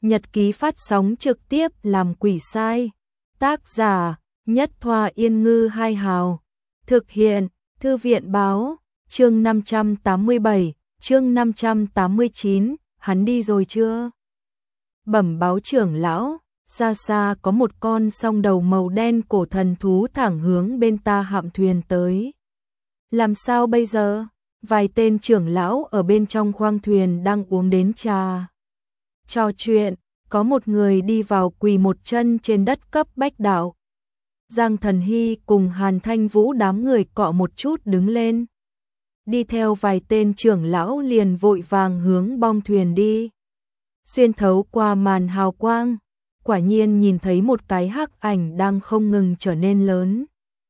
Nhật ký phát sóng trực tiếp làm quỷ sai. Tác giả Nhất Thoa Yên Ngư Hai Hào. Thực hiện Thư viện Báo. Chương 587, chương 589, hắn đi rồi chưa? Bẩm báo trưởng lão, xa xa có một con song đầu màu đen cổ thần thú thẳng hướng bên ta hạm thuyền tới. Làm sao bây giờ? Vài tên trưởng lão ở bên trong khoang thuyền đang uống đến trà. Trò chuyện, có một người đi vào quỳ một chân trên đất cấp bách đạo. Giang Thần Hy cùng Hàn Thanh Vũ đám người cọ một chút đứng lên. Đi theo vài tên trưởng lão liền vội vàng hướng bong thuyền đi. Xuyên thấu qua màn hào quang, quả nhiên nhìn thấy một cái hắc ảnh đang không ngừng trở nên lớn.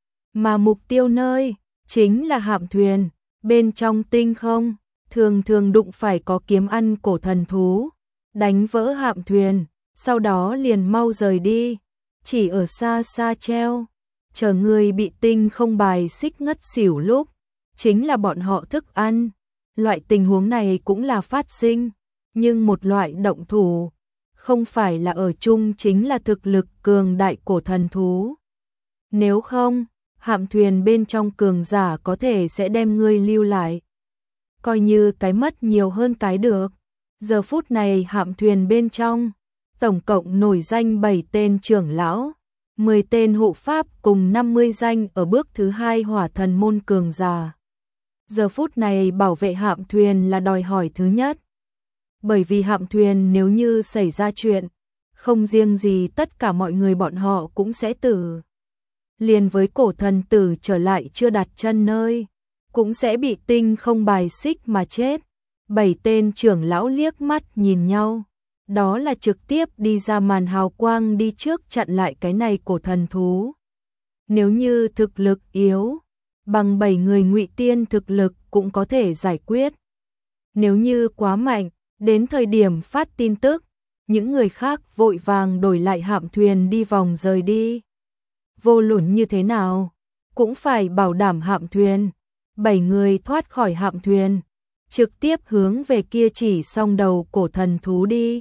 Mà mục tiêu nơi, chính là hạm thuyền, bên trong tinh không, thường thường đụng phải có kiếm ăn cổ thần thú, đánh vỡ hạm thuyền, sau đó liền mau rời đi, chỉ ở xa xa treo, chờ người bị tinh không bài xích ngất xỉu lúc, chính là bọn họ thức ăn. Loại tình huống này cũng là phát sinh, nhưng một loại động thủ, không phải là ở chung chính là thực lực cường đại cổ thần thú. Nếu không, hạm thuyền bên trong cường giả có thể sẽ đem ngươi lưu lại. Coi như cái mất nhiều hơn cái được. Giờ phút này hạm thuyền bên trong, tổng cộng nổi danh 7 tên trưởng lão, 10 tên hộ pháp cùng 50 danh ở bước thứ 2 hỏa thần môn cường giả. Giờ phút này bảo vệ hạm thuyền là đòi hỏi thứ nhất. Bởi vì hạm thuyền nếu như xảy ra chuyện, không riêng gì tất cả mọi người bọn họ cũng sẽ tử. Liền với cổ thần tử trở lại chưa đặt chân nơi, cũng sẽ bị tinh không bài xích mà chết. 7 tên trưởng lão liếc mắt nhìn nhau, đó là trực tiếp đi ra màn hào quang đi trước chặn lại cái này cổ thần thú. Nếu như thực lực yếu, bằng 7 người ngụy tiên thực lực cũng có thể giải quyết. Nếu như quá mạnh, đến thời điểm phát tin tức, những người khác vội vàng đổi lại hạm thuyền đi vòng rời đi. Vô luận như thế nào, cũng phải bảo đảm hạm thuyền. 7 người thoát khỏi hạm thuyền, trực tiếp hướng về kia chỉ song đầu cổ thần thú đi.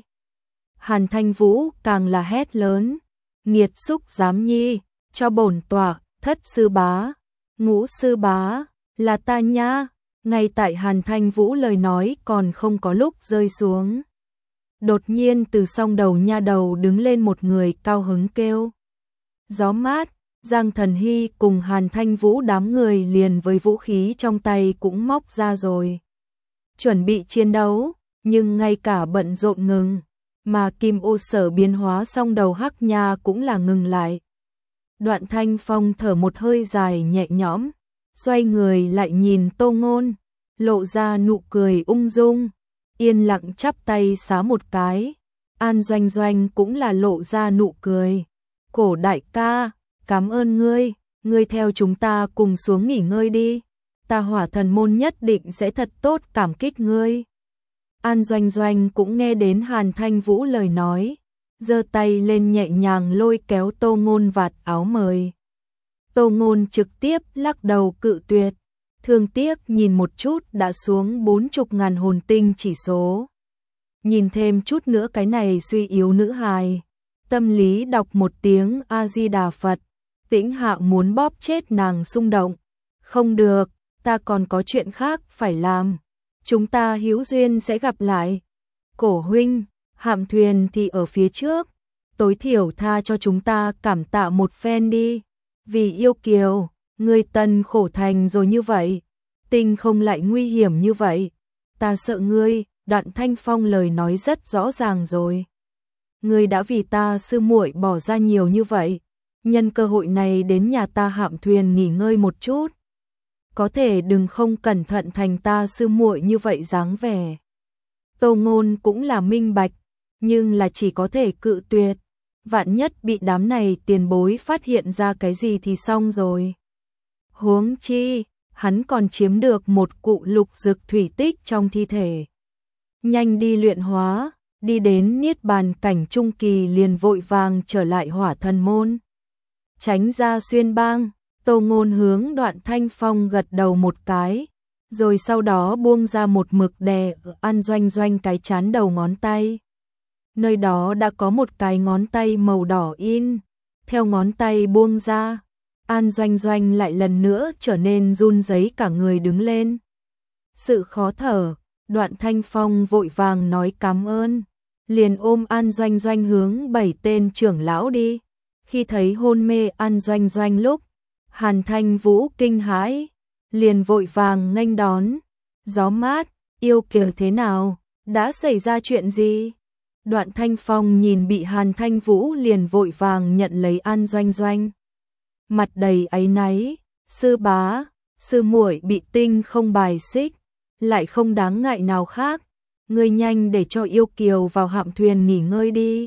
Hàn Thanh Vũ càng là hét lớn, nghiệt xúc giám nhi, cho bổn tọa, thất sư bá, ngũ sư bá, là ta nha. Ngay tại Hàn Thanh Vũ lời nói còn không có lúc rơi xuống, đột nhiên từ song đầu nha đầu đứng lên một người cao hứng kêu. Gió mát, Giang Thần Hy cùng Hàn Thanh Vũ đám người liền với vũ khí trong tay cũng móc ra rồi. Chuẩn bị chiến đấu, nhưng ngay cả bận rộn ngừng, mà Kim Ô Sở biến hóa song đầu hắc nha cũng là ngừng lại. Đoạn Thanh Phong thở một hơi dài nhẹ nhõm, xoay người lại nhìn Tô Ngôn, lộ ra nụ cười ung dung, yên lặng chắp tay xá một cái. An Doanh Doanh cũng là lộ ra nụ cười. Cổ đại ca, cảm ơn ngươi, ngươi theo chúng ta cùng xuống nghỉ ngơi đi. Ta hỏa thần môn nhất định sẽ thật tốt cảm kích ngươi. An Doanh Doanh cũng nghe đến Hàn Thanh Vũ lời nói, giơ tay lên nhẹ nhàng lôi kéo Tô Ngôn vạt áo mời. Tô Ngôn trực tiếp lắc đầu cự tuyệt, thương tiếc nhìn một chút đã xuống 40.000 hồn tinh chỉ số. Nhìn thêm chút nữa cái này suy yếu nữ hài, tâm lý đọc một tiếng A-di-đà Phật, tĩnh hạ muốn bóp chết nàng xung động. Không được, ta còn có chuyện khác phải làm, chúng ta hữu duyên sẽ gặp lại. Cổ huynh, hạm thuyền thì ở phía trước, tối thiểu tha cho chúng ta cảm tạ một phen đi. Vì yêu kiều, người tần khổ thành rồi như vậy, tinh không lại nguy hiểm như vậy, ta sợ ngươi. Đoạn Thanh Phong lời nói rất rõ ràng rồi. Ngươi đã vì ta sư muội bỏ ra nhiều như vậy, nhân cơ hội này đến nhà ta hạm thuyền nghỉ ngơi một chút. Có thể đừng không cẩn thận thành ta sư muội như vậy dáng vẻ. Tô Ngôn cũng là minh bạch, nhưng là chỉ có thể cự tuyệt. Vạn nhất bị đám này tiền bối phát hiện ra cái gì thì xong rồi. Huống chi, hắn còn chiếm được một cụ lục dực thủy tích trong thi thể. Nhanh đi luyện hóa, đi đến niết bàn cảnh trung kỳ liền vội vàng trở lại hỏa thần môn. Tránh ra xuyên bang, Tô Ngôn hướng Đoạn Thanh Phong gật đầu một cái, rồi sau đó buông ra một mực đè ở An Doanh Doanh cái chán đầu ngón tay. nơi đó đã có một cái ngón tay màu đỏ in. Theo ngón tay buông ra, An Doanh Doanh lại lần nữa trở nên run rẩy cả người đứng lên. Sự khó thở, Đoạn Thanh Phong vội vàng nói cảm ơn, liền ôm An Doanh Doanh hướng 7 tên trưởng lão đi. Khi thấy hôn mê An Doanh Doanh lúc, Hàn Thanh Vũ kinh hãi, liền vội vàng nghênh đón. Gió mát, yêu kiều thế nào, đã xảy ra chuyện gì? Đoạn Thanh Phong nhìn bị Hàn Thanh Vũ liền vội vàng nhận lấy An Doanh Doanh. Mặt đầy áy náy, sư bá, sư muội bị tinh không bài xích, lại không đáng ngại nào khác, ngươi nhanh để cho yêu kiều vào hạm thuyền nghỉ ngơi đi.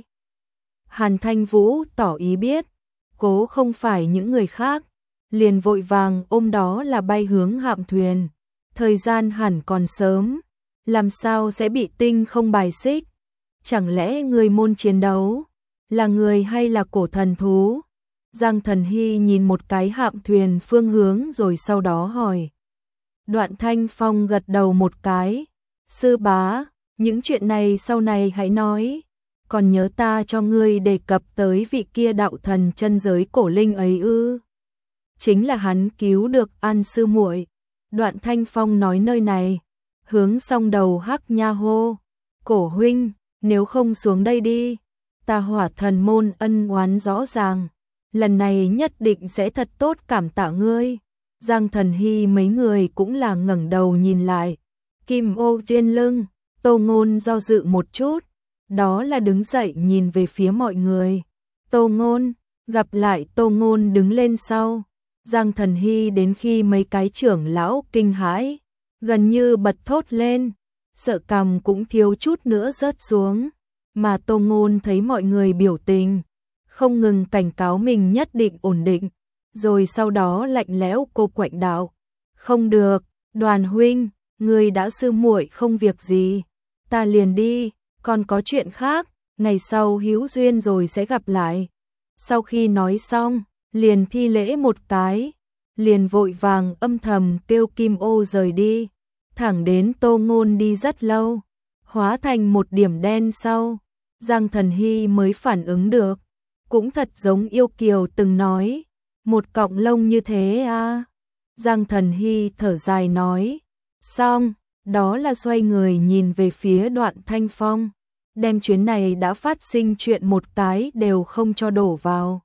Hàn Thanh Vũ tỏ ý biết, cố không phải những người khác, liền vội vàng ôm đó là bay hướng hạm thuyền. Thời gian hẳn còn sớm, làm sao sẽ bị tinh không bài xích? Chẳng lẽ người môn chiến đấu là người hay là cổ thần thú? Giang Thần Hy nhìn một cái hạm thuyền phương hướng rồi sau đó hỏi. Đoạn Thanh Phong gật đầu một cái. Sư bá, những chuyện này sau này hãy nói. Còn nhớ ta cho ngươi đề cập tới vị kia đạo thần chân giới cổ linh ấy ư? Chính là hắn cứu được An sư muội. Đoạn Thanh Phong nói nơi này, hướng song đầu Hắc Nha hô. Cổ huynh, nếu không xuống đây đi, ta Hỏa Thần môn ân oán rõ ràng, lần này nhất định sẽ thật tốt cảm tạ ngươi. Giang Thần Hy mấy người cũng là ngẩng đầu nhìn lại. Kim ô trên lưng, Tô Ngôn do dự một chút, đó là đứng dậy nhìn về phía mọi người. Tô Ngôn, gặp lại Tô Ngôn đứng lên sau. Giang Thần Hy đến khi mấy cái trưởng lão kinh hãi, gần như bật thốt lên, sợ cằm cũng thiếu chút nữa rớt xuống, mà Tô Ngôn thấy mọi người biểu tình, không ngừng cảnh cáo mình nhất định ổn định, rồi sau đó lạnh lẽo cô quạnh đạo, không được, Đoàn huynh, người đã sư muội không việc gì, ta liền đi, còn có chuyện khác, ngày sau hữu duyên rồi sẽ gặp lại. Sau khi nói xong, liền thi lễ một cái, liền vội vàng âm thầm kêu Kim ô rời đi, thẳng đến Tô Ngôn đi rất lâu, hóa thành một điểm đen sau, Giang Thần Hy mới phản ứng được, cũng thật giống yêu kiều từng nói, một cọng lông như thế à. Giang Thần Hy thở dài nói, xong, đó là xoay người nhìn về phía Đoạn Thanh Phong, đem chuyến này đã phát sinh chuyện một cái đều không cho đổ vào.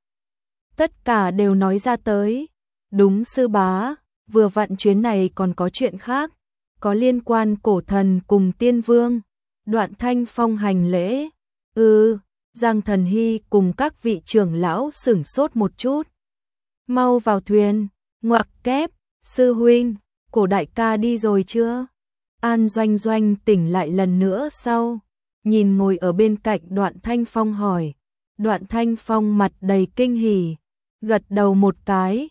Tất cả đều nói ra tới. Đúng sư bá, vừa vặn chuyến này còn có chuyện khác, có liên quan cổ thần cùng tiên vương. Đoạn Thanh Phong hành lễ. Giang Thần Hy cùng các vị trưởng lão sửng sốt một chút. Mau vào thuyền, ngoặc kép, sư huynh, cổ đại ca đi rồi chưa? An Doanh Doanh tỉnh lại lần nữa sau, nhìn ngồi ở bên cạnh Đoạn Thanh Phong hỏi. Đoạn Thanh Phong mặt đầy kinh hỉ, gật đầu một cái,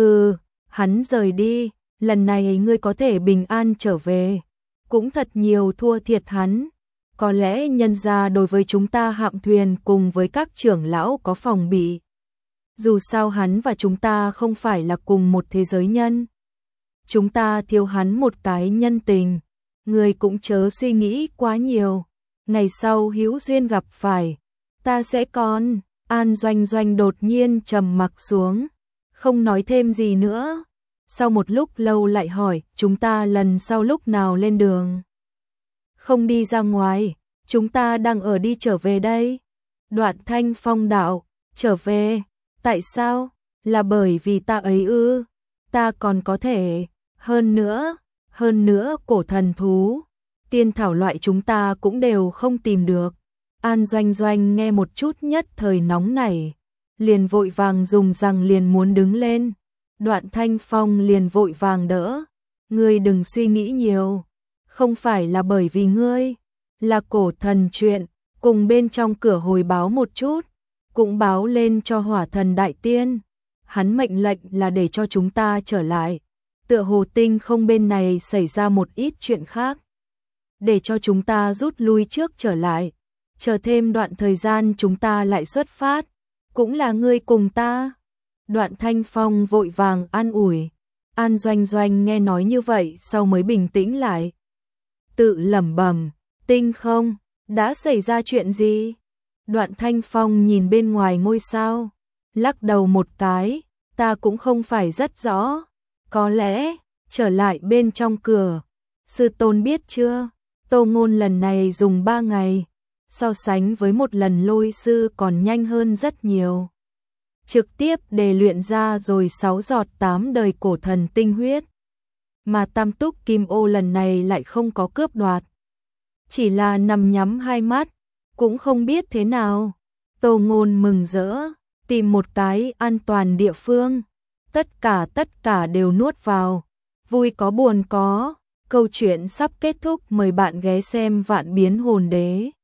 hắn rời đi, lần này ngươi có thể bình an trở về, cũng thật nhiều thua thiệt hắn, có lẽ nhân ra đối với chúng ta hạm thuyền cùng với các trưởng lão có phòng bị. Dù sao hắn và chúng ta không phải là cùng một thế giới nhân. Chúng ta thiếu hắn một cái nhân tình, ngươi cũng chớ suy nghĩ quá nhiều, ngày sau hữu duyên gặp phải, ta sẽ còn. An Doanh Doanh đột nhiên trầm mặc xuống, không nói thêm gì nữa. Sau một lúc lâu lại hỏi, chúng ta lần sau lúc nào lên đường? Không đi ra ngoài, chúng ta đang ở đi trở về đây. Đoạn Thanh Phong đạo, trở về, tại sao? Là bởi vì ta ấy ư? Ta còn có thể, hơn nữa cổ thần thú, tiên thảo loại chúng ta cũng đều không tìm được. An Doanh Doanh nghe một chút nhất thời nóng nảy, liền vội vàng dùng rằng liền muốn đứng lên. Đoạn Thanh Phong liền vội vàng đỡ, ngươi đừng suy nghĩ nhiều, không phải là bởi vì ngươi, là cổ thần chuyện, cùng bên trong cửa hồi báo một chút, cũng báo lên cho Hỏa Thần Đại Tiên, hắn mệnh lệnh là để cho chúng ta trở lại, tựa hồ tinh không bên này xảy ra một ít chuyện khác, để cho chúng ta rút lui trước trở lại. Chờ thêm đoạn thời gian chúng ta lại xuất phát, cũng là ngươi cùng ta. Đoạn Thanh Phong vội vàng an ủi. An Doanh Doanh nghe nói như vậy sau mới bình tĩnh lại. Tự lẩm bẩm, tinh không, đã xảy ra chuyện gì? Đoạn Thanh Phong nhìn bên ngoài ngôi sao, lắc đầu một cái, ta cũng không phải rất rõ, có lẽ, trở lại bên trong cửa. Sư tôn biết chưa, Tô Ngôn lần này dùng 3 ngày, so sánh với một lần lôi sư còn nhanh hơn rất nhiều. Trực tiếp đề luyện ra rồi 6 giọt 8 đời cổ thần tinh huyết. Mà Tam Túc Kim Ô lần này lại không có cướp đoạt. Chỉ là nằm nhắm hai mắt, cũng không biết thế nào. Tô Ngôn mừng rỡ, tìm một cái an toàn địa phương. Tất cả đều nuốt vào. Vui có buồn có. Câu chuyện sắp kết thúc, mời bạn ghé xem Vạn Biến Hồn Đế.